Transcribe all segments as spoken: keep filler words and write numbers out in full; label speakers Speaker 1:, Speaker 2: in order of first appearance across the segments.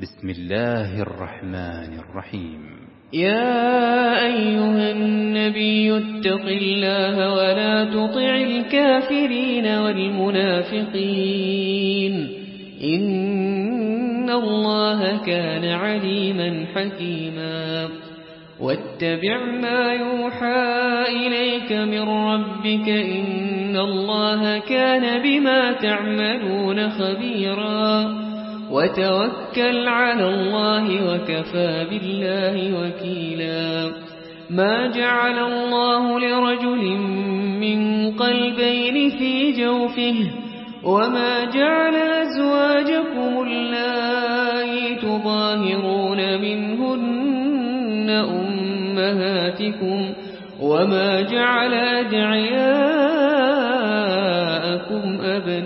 Speaker 1: بسم الله الرحمن الرحيم.
Speaker 2: يا أيها النبي اتق الله ولا تطع الكافرين والمنافقين إن الله كان عليما حكيما. واتبع ما يوحى إليك من ربك إن الله كان بما تعملون خبيرا. وتوكل على الله وكفى بالله وكيلا. ما جعل الله لرجل من قلبين في جوفه وما جعل أزواجكم اللائي تظاهرون منهن أمهاتكم وما جعل أدعياءكم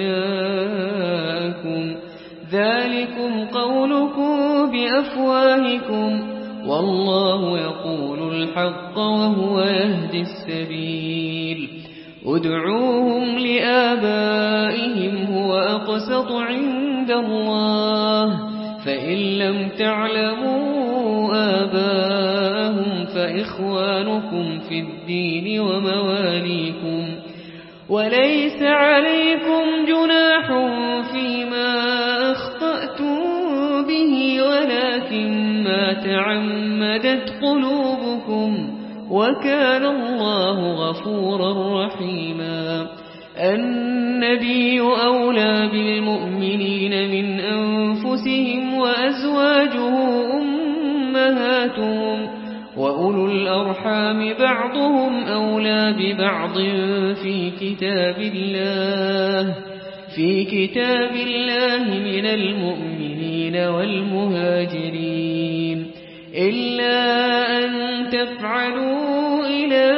Speaker 2: أبناءكم ذلكم قولكم بأفواهكم والله يقول الحق وهو يهدي السبيل. ادعوهم لآبائهم هو أقسط عند الله فإن لم تعلموا آباءهم فإخوانكم في الدين ومواليكم وليس عليكم جناح فيما أخطأتم به ولكن ما تعمدت قلوبكم وكان الله غفورا رحيما. النبي أولى بالمؤمنين من أنفسهم وأزواجه أمهاتهم وأولو الأرحام بعضهم أولى ببعض في كتاب الله في كتاب الله من المؤمنين والمهاجرين إلا أن تفعلوا إلى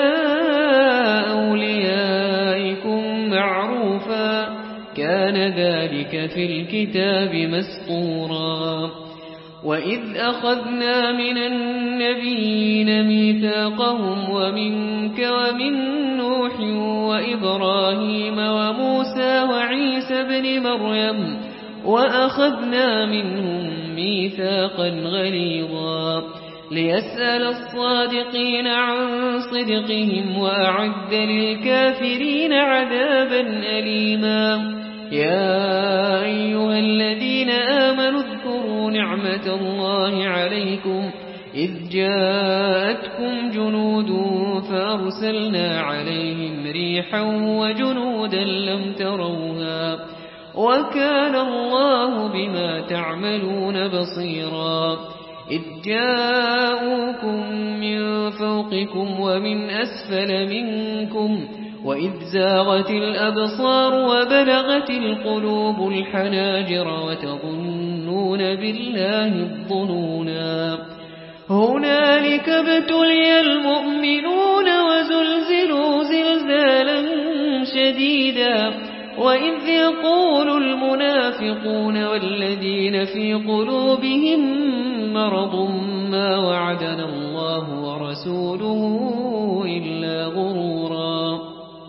Speaker 2: أوليائكم معروفا كان ذلك في الكتاب مسطورا. وإذ أخذنا من النبيين ميثاقهم ومنك ومن نوح وإبراهيم وموسى وعيسى بن مريم وأخذنا منهم ميثاقا غليظا ليسأل الصادقين عن صدقهم وأعد للكافرين عذابا أليما. يا أيها الذين آمنوا اذكروا نعمة الله عليكم إذ جاءتكم جنود فأرسلنا عليهم ريحا وجنودا لم تروها وكان الله بما تعملون بصيرا. إذ جاءوكم من فوقكم ومن أسفل منكم وإذ زاغت الأبصار وبلغت القلوب الحناجر وتظنون بالله الظنونا. هنالك ابتلي المؤمنون وزلزلوا زلزالا شديدا. وإذ يقول المنافقون والذين في قلوبهم مرض ما وعدنا الله ورسوله إلا غرورا.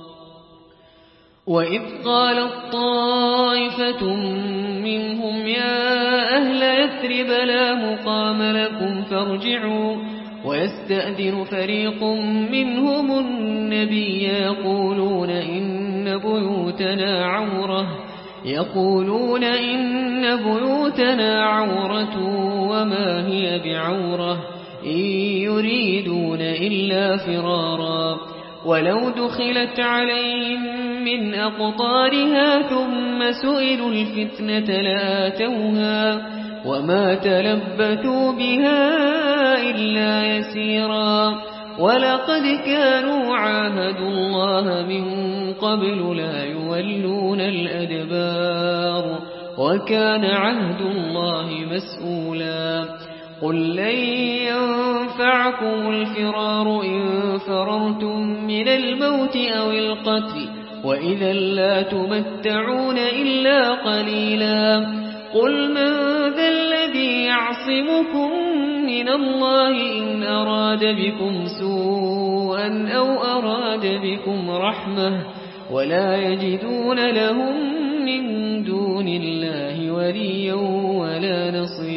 Speaker 2: وإذ قالت طائفة منهم يا أهل يثرب لا مقام لكم فارجعوا ويستأذن فريق منهم النبي يقولون إن بيوتنا عورة يقولون إن بيوتنا عورة وما هي بعورة إن يريدون إلا فرارا. ولو دخلت عليهم من أقطارها ثم سئلوا الفتنة لآتوها وما تلبثوا بها إلا يسيرا. ولقد كانوا عاهدوا الله من قبل لا يولون الأدبار وكان عهد الله مسؤولا. قل لن ينفعكم الفرار إن فررتم من الموت أو القتل وإذا لا تمتعون إلا قليلا. قل من ذا الذي يعصمكم من الله إن أراد بكم سوءا أو أراد بكم رحمة ولا يجدون لهم من دون الله وليا ولا نصيرا.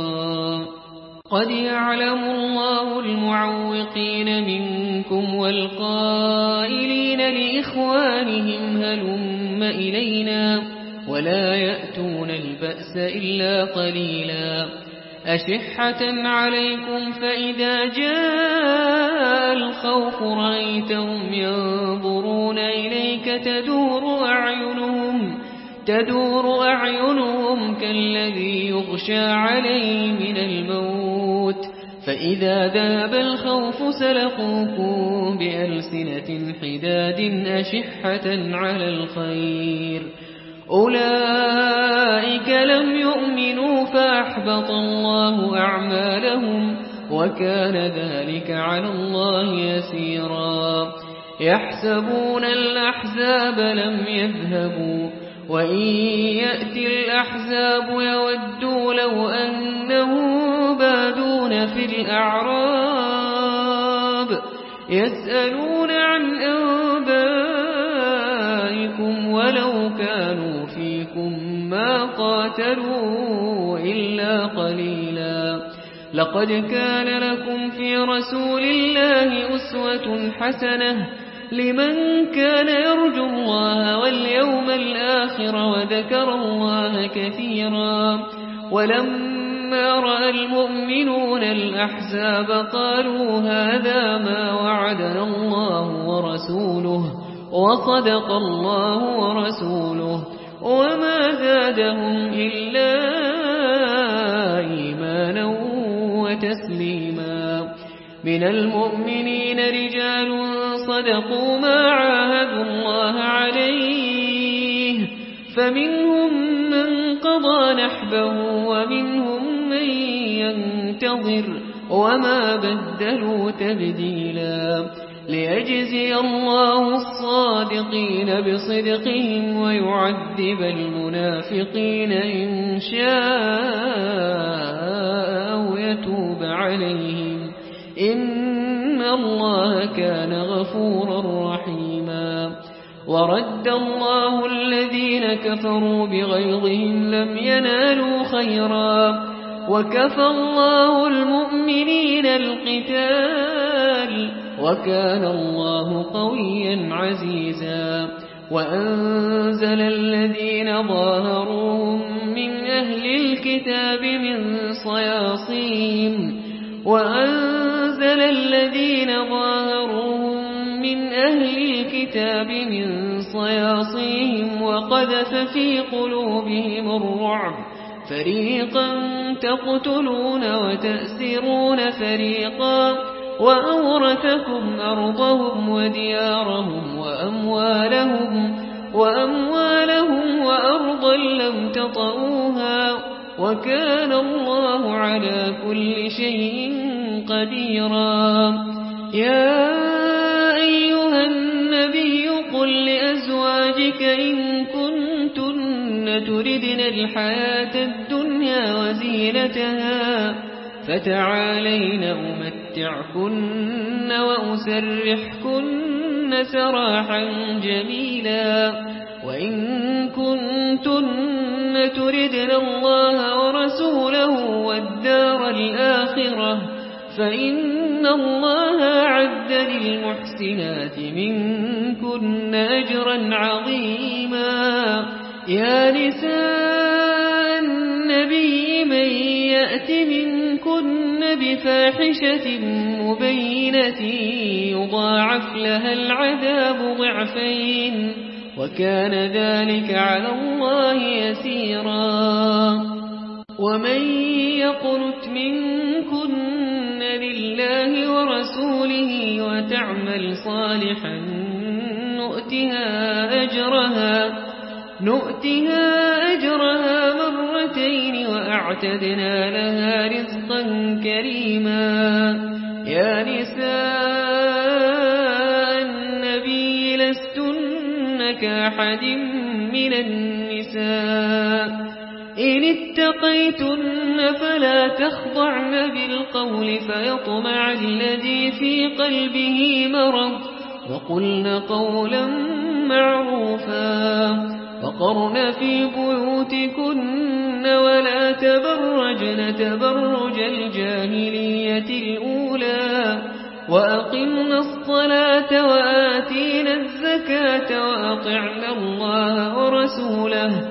Speaker 2: كثيرا. قد يعلم الله المعوقين منكم والقائلين لإخوانهم هلم إلينا ولا يأتون البأس إلا قليلا. أشحة عليكم فإذا جاء الخوف رأيتهم ينظرون إليك تدور أعينهم تدور أعينهم كالذي يغشى عليه من الموت فإذا ذاب الخوف سلقوكم بألسنة حداد أشحة على الخير. أولئك لم يؤمنوا فأحبط الله أعمالهم وكان ذلك على الله يسيرا. يحسبون الأحزاب لم يذهبوا وإن يأتي الأحزاب يودوا لو أنهم بادون في الأعراب يسألون عن أنبائكم ولو كانوا فيكم ما قاتلوا إلا قليلا. لقد كان لكم في رسول الله أسوة حسنة لمن كان يرجو الله واليوم الآخر وذكر الله كثيرا. ولما رأى المؤمنون الأحزاب قالوا هذا ما وعدنا الله ورسوله وصدق الله ورسوله وما زادهم إلا إيمانا وتسليما. من المؤمنين رجال صدقوا ما عاهدوا الله عليه فمنهم من قضى نحبه ومنهم من ينتظر وما بدلوا تبديلا. ليجزي الله الصادقين بصدقهم ويعذب المنافقين إن شاء أو يتوب عليهم إن الله كان غفورا رحيما. ورد الله الذين كفروا بغيظهم لم ينالوا خيرا وكفى الله المؤمنين القتال وكان الله قويا عزيزا. وأنزل الذين ظاهروهم من أهل الكتاب من صياصيهم وأنزل الذين ظاهروهم من أهل الكتاب من صياصيهم وقذف في قلوبهم الرعب فريقا تقتلون وتأسرون فريقا وأورثكم أرضهم وديارهم وأموالهم وأموالهم وأرضا لم تطئوها وكان الله على كل شيء قديرا. يا أيها النبي قل لأزواجك إن كنتن تردن الحياة الدنيا وزينتها فتعالين أمتعكن وأسرحكن سراحا جميلا. وإن كنتن تردن الله ورسوله والدار الآخرة فإن الله أعد للمحسنات منكن أجرا عظيما. يا نساء النبي من يأت منكن بفاحشة مبينة يضاعف لها العذاب ضعفين وكان ذلك على الله يسيرا. ومن يقنت منكن لله ورسوله وتعمل صالحا نؤتها أجرها نؤتها أجرها مرتين وأعتدنا لها رزقا كريما. يا نساء النبي لستن كأحد من النساء إن اتقيتن فلا تخضعن بالقول فيطمع الذي في قلبه مرض وقلن قولا معروفا وقرن في بيوتكن ولا تبرجن تبرج الجاهلية الأولى وأقمنا الصلاة وآتينا الزكاة وأطعنا الله ورسوله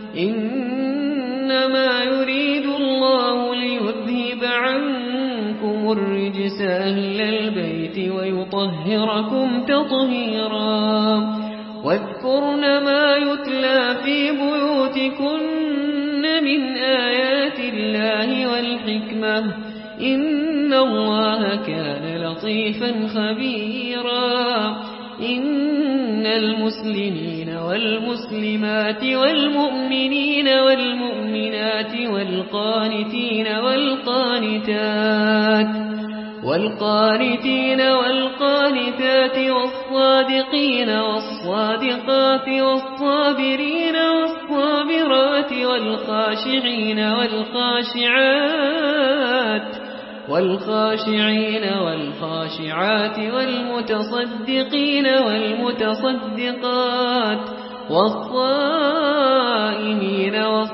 Speaker 2: إنما يريد الله ليذهب عنكم الرجس أهل البيت ويطهركم تطهيرا واذكرن ما يتلى في بيوتكن من آيات الله والحكمة إن الله كان لطيفا خبيرا إن المسلمين والمسلمات والمؤمنين والمؤمنات والقانتين والقانتات والقانتين والقانتات والصادقين والصادقات والصابرين والصابرات والخاشعين والخاشعات والخاشعين والخاشعات والمتصدقين والمتصدقات والصائمين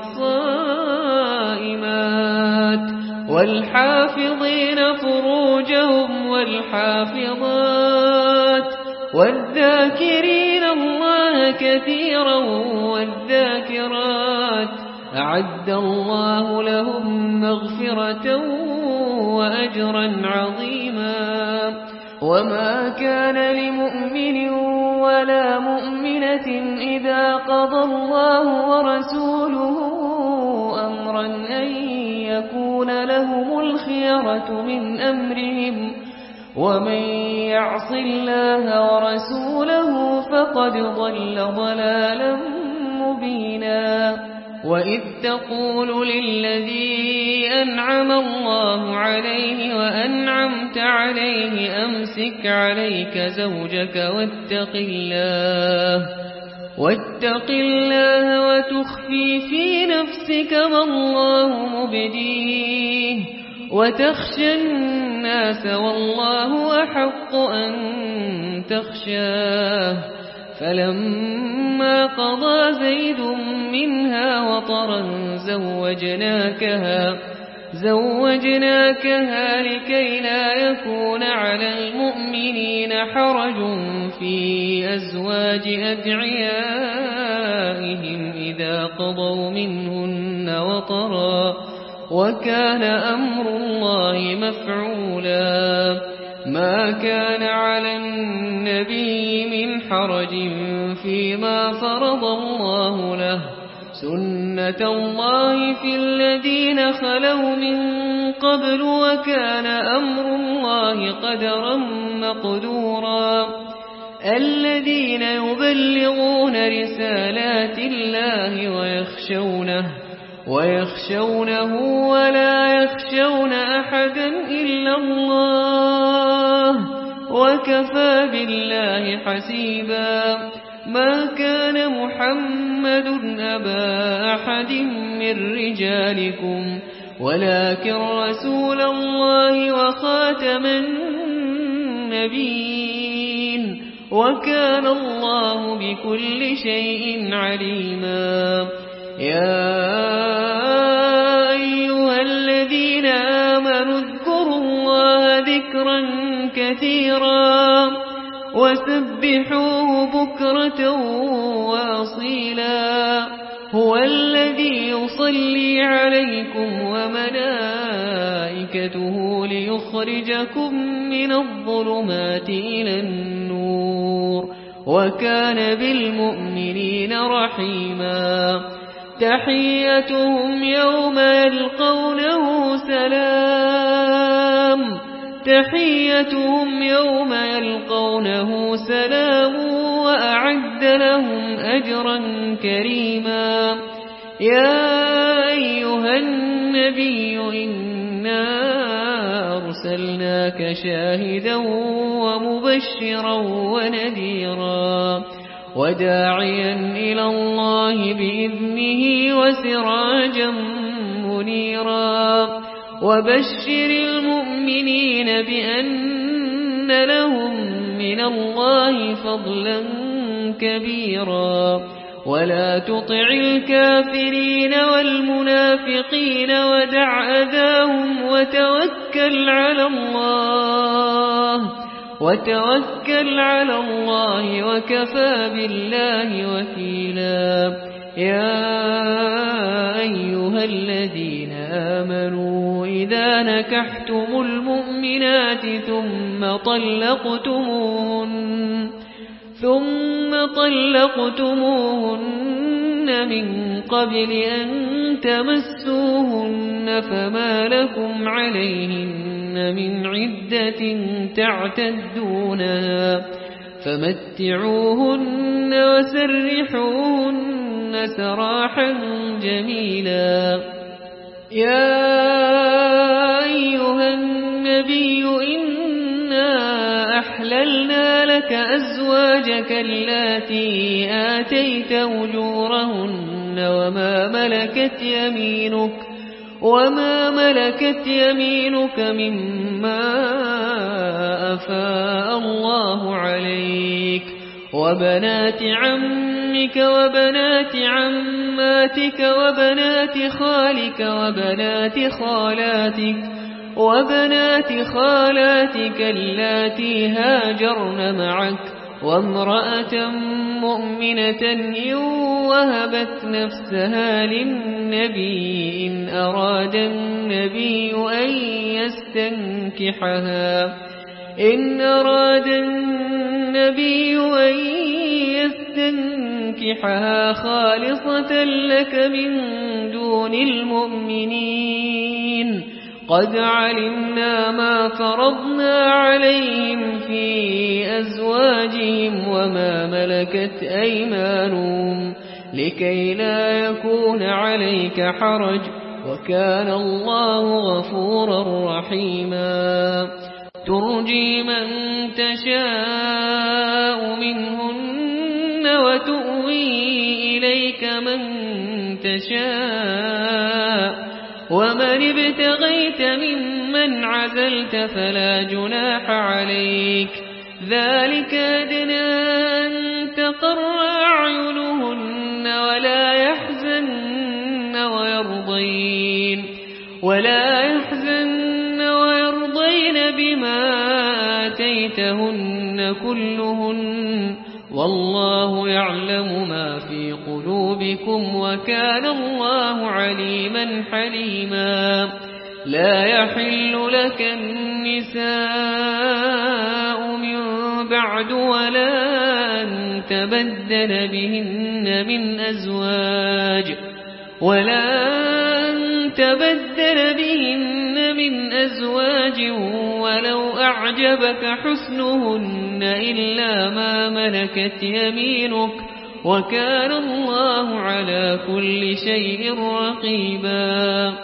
Speaker 2: والصائمات والحافظين فروجهم والحافظات والذاكرين الله كثيرا والذاكرات أعد الله لهم مغفرة وأجرا عظيما وما كان لمؤمن ولا مؤمنة إذا قضى الله ورسوله أمرا أن يكون لهم الخيرة من أمرهم ومن يعص الله ورسوله فقد ضل ضلالا مبينا وإذ تقول للذي أنعم الله عليه وأنعمت عليه أمسك عليك زوجك واتق الله واتق الله وتخفي في نفسك ما الله مبديه وتخشى الناس والله أحق أن تخشاه فلما قضى زيد منها وطرا زوجناكها زوجناكها لكي لا يكون على المؤمنين حرج في أزواج أدعيائهم إذا قضوا منهن وطرا وكان أمر الله مفعولا ما كان على النبي من حرج فيما فرض الله له سنة الله في الذين خلوا من قبل وكان أمر الله قدرا مقدورا الذين يبلغون رسالات الله ويخشونه ويخشونه ولا يخشون أحدا إلا الله وكفى بالله حسيبا ما كان محمد أبا أحد من رجالكم ولكن رسول الله وخاتم النبيين وكان الله بكل شيء عليما يا أيها الذين آمنوا اذكروا الله ذكرا كثيرا وسبحوه بكرة وأصيلا هو الذي يصلي عليكم وملائكته ليخرجكم من الظلمات إلى النور وكان بالمؤمنين رحيما تحيتهم يوم يلقونه سلام تحيتهم يوم يلقونه سلام وأعد لهم أجرا كريما يا أيها النبي إنا أرسلناك شاهدا ومبشرا ونذيرا وداعيا إلى الله بإذنه وسراجا منيرا وبشر المؤمنين بأن لهم من الله فضلا كبيرا ولا تطع الكافرين والمنافقين ودع أذاهم وتوكل على الله وتوكل على الله وكفى بالله وكيلا. يا أيها الذين آمنوا إذا نكحتم المؤمنات ثم طلقتموهن ثم طلقتموهن من قبل أن تمسوهن فما لكم عليهن من عدة تعتدونها فمتعوهن وسرحوهن سراحا جميلا. يا أيها النبي إنا أحللنا لك أزواجك اللاتي آتيت أجورهن وما ملكت يمينك وما ملكت يمينك مما أفاء الله عليك وبنات عمك وبنات عماتك وبنات خالك وبنات خالاتك وبنات خالاتك اللاتي هاجرن معك وامرأة مؤمنة إن وهبت نفسها للنبي إن أراد النبي أن يستنكحها إن أراد النبي أن يستنكحها خالصة لك من دون المؤمنين. قد علمنا ما فرضنا عليهم في أزواجهم وما ملكت أيمانهم لكي لا يكون عليك حرج وكان الله غفورا رحيما. ترجي من تشاء منهن وتؤوي إليك من تشاء ومن ابتغيت ممن عزلت فلا جناح عليك ذلك أدنى أن تقر أعينهن ولا يحزن ويرضين ولا يحزن ويرضين بما آتيتهن كلهن والله يعلم ما في قلوبكم وكان الله عليما حليما. لا يحل لك النساء من بعد ولا أن تبدل بهن من أزواج ولا أن تبدل بهن من أزواج ولو أعجبك حسنهن إلا ما ملكت يمينك وكان الله على كل شيء رقيبا.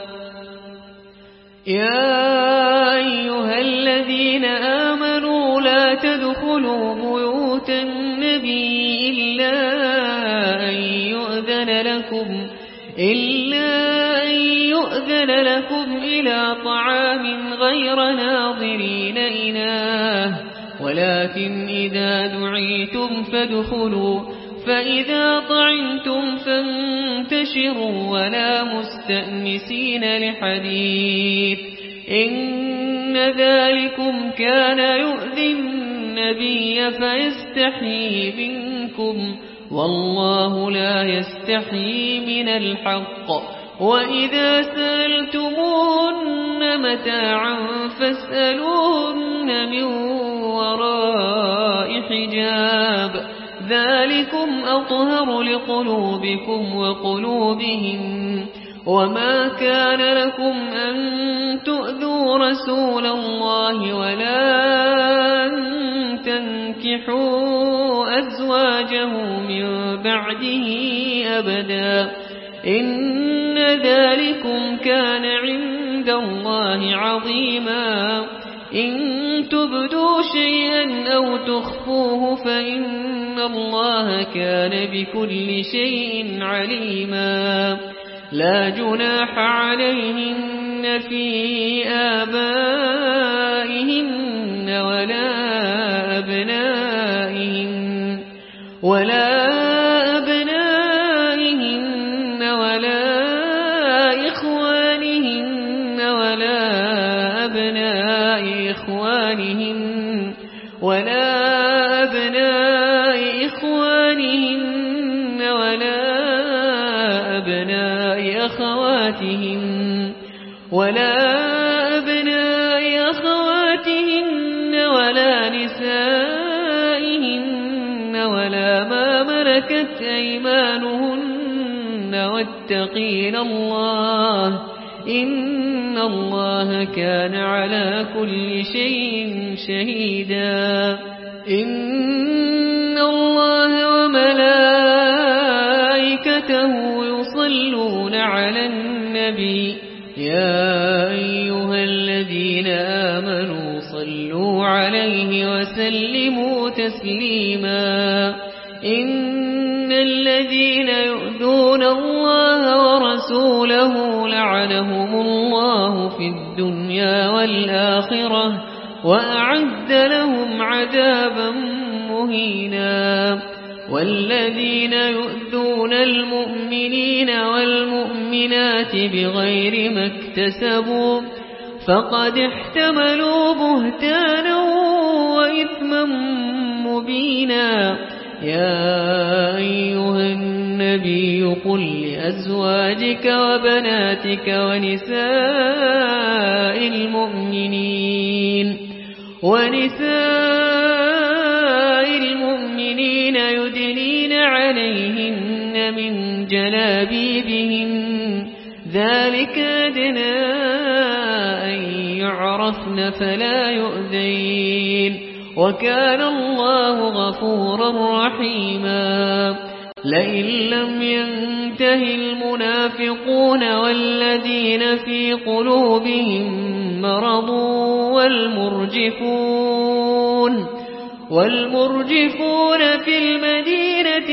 Speaker 2: يا أيها الذين آمنوا لا تدخلوا بيوت النبي إلا أن يؤذن لكم إلا أن يؤذن لكم إلى طعام غير ناظرين إناه ولكن إذا دعيتم فادخلوا فإذا طعمتم فانتشروا ولا مستأنسين لحديث إن ذلكم كان يؤذي النبي فيستحيي منكم والله لا يستحيي من الحق. وإذا سألتمون متاعا فاسألون من وراء حجاب ذلكم أطهر لقلوبكم وقلوبهم. وما كان لكم أن تؤذوا رسول الله ولا أن تنكحوا أزواجه من بعده أبدا إن ذلكم كان عند الله عظيما. إن تبدوا شيئا أو تخفوه فإن الله كان بكل شيء عليما. لا جناح عليهن في آبائهن ولا أبنائهن ولا أبنائهن أبناء إخوانهن ولا أبناء إخوانهن ولا أبناء أخواتهن ولا أبناء أخواتهن ولا نسائهن ولا ما ملكت أيمانهن واتقين الله إن الله كان على كل شيء شهيدا إن الله وملائكته يصلون على النبي يا أيها الذين آمنوا صلوا عليه وسلموا تسليما إن الذين يؤذون الله ورسوله لعنهم الله في الدنيا والآخرة وأعد لهم عذابا مهينا والذين يؤذون المؤمنين والمؤمنات بغير ما اكتسبوا فقد احتملوا بهتانا وإثما مبينا يا أيها النبي قل لأزواجك وبناتك ونساء المؤمنين ونساء المؤمنين يدنين عليهن من جلابيبهن ذلك أدنى أن يعرفن فلا يؤذين وكان الله غفورا رحيما لئن لم ينته المنافقون والذين في قلوبهم مرض والمرجفون والمرجفون في المدينة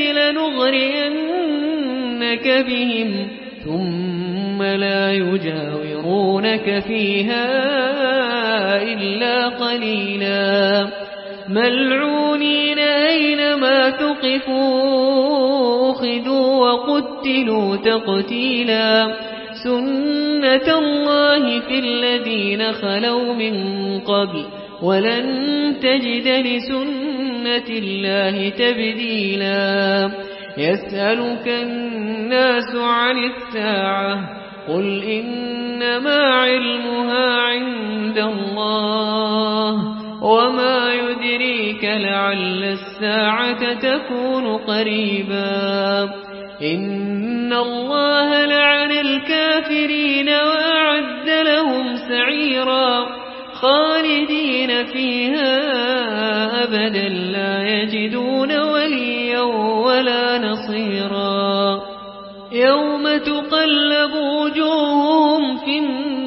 Speaker 2: لنغرينك بهم ثم لا يجاورونك فيها إلا قليلا ملعونين أينما ثقفوا أخذوا وقتلوا تقتيلا سنة الله في الذين خلوا من قبل ولن تجد لسنة الله تبديلا يسألك الناس عن الساعة قل إنما علمها عند الله وما يدريك لعل الساعة تكون قريبا إن الله لعن الكافرين وأعد لهم سعيرا خالدين فيها أبدا لا يجدون وليا ولا نصيرا يوم تقلب وجوههم في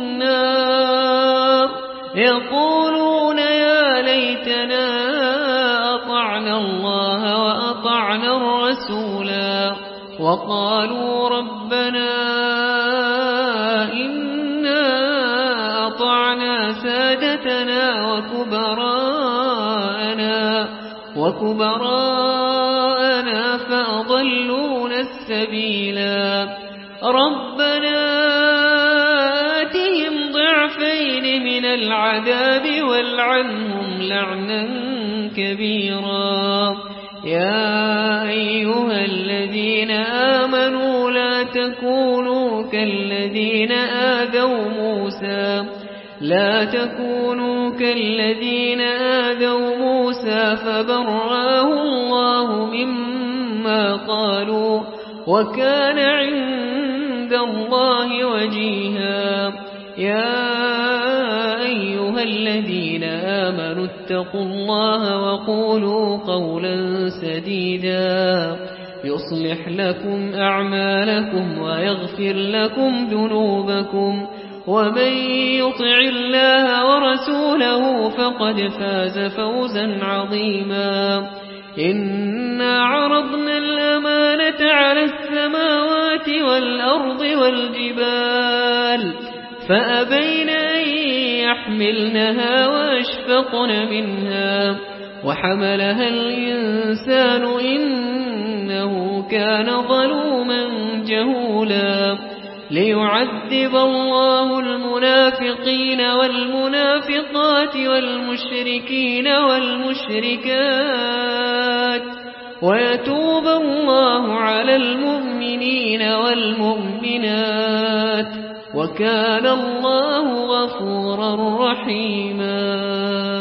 Speaker 2: النار يقولون يا ليتنا أطعنا الله وأطعنا الرسولا وقالوا ربنا إنا أطعنا سادتنا وكبراءنا وكبراءنا فأضلونا السبيلا ربنا آتهم ضعفين من العذاب والعنهم لعنا كبيرا يا أيها الذين آمنوا لا تكونوا كالذين آذوا موسى لا تكونوا كالذين آذوا موسى فبرأه الله مما قالوا وكان عند الله وجيها يا أيها الذين آمنوا اتقوا الله وقولوا قولا سديدا يصلح لكم أعمالكم ويغفر لكم ذنوبكم ومن يطع الله ورسوله فقد فاز فوزا عظيما إنا عرضنا الأمانة على السماوات والأرض والجبال فأبين أن يحملنها وأشفقن منها وحملها الإنسان إنه كان ظلوما جهولا ليعذب الله المنافقين والمنافقات والمشركين والمشركات ويتوب الله على المؤمنين والمؤمنات وكان الله غفورا رحيما.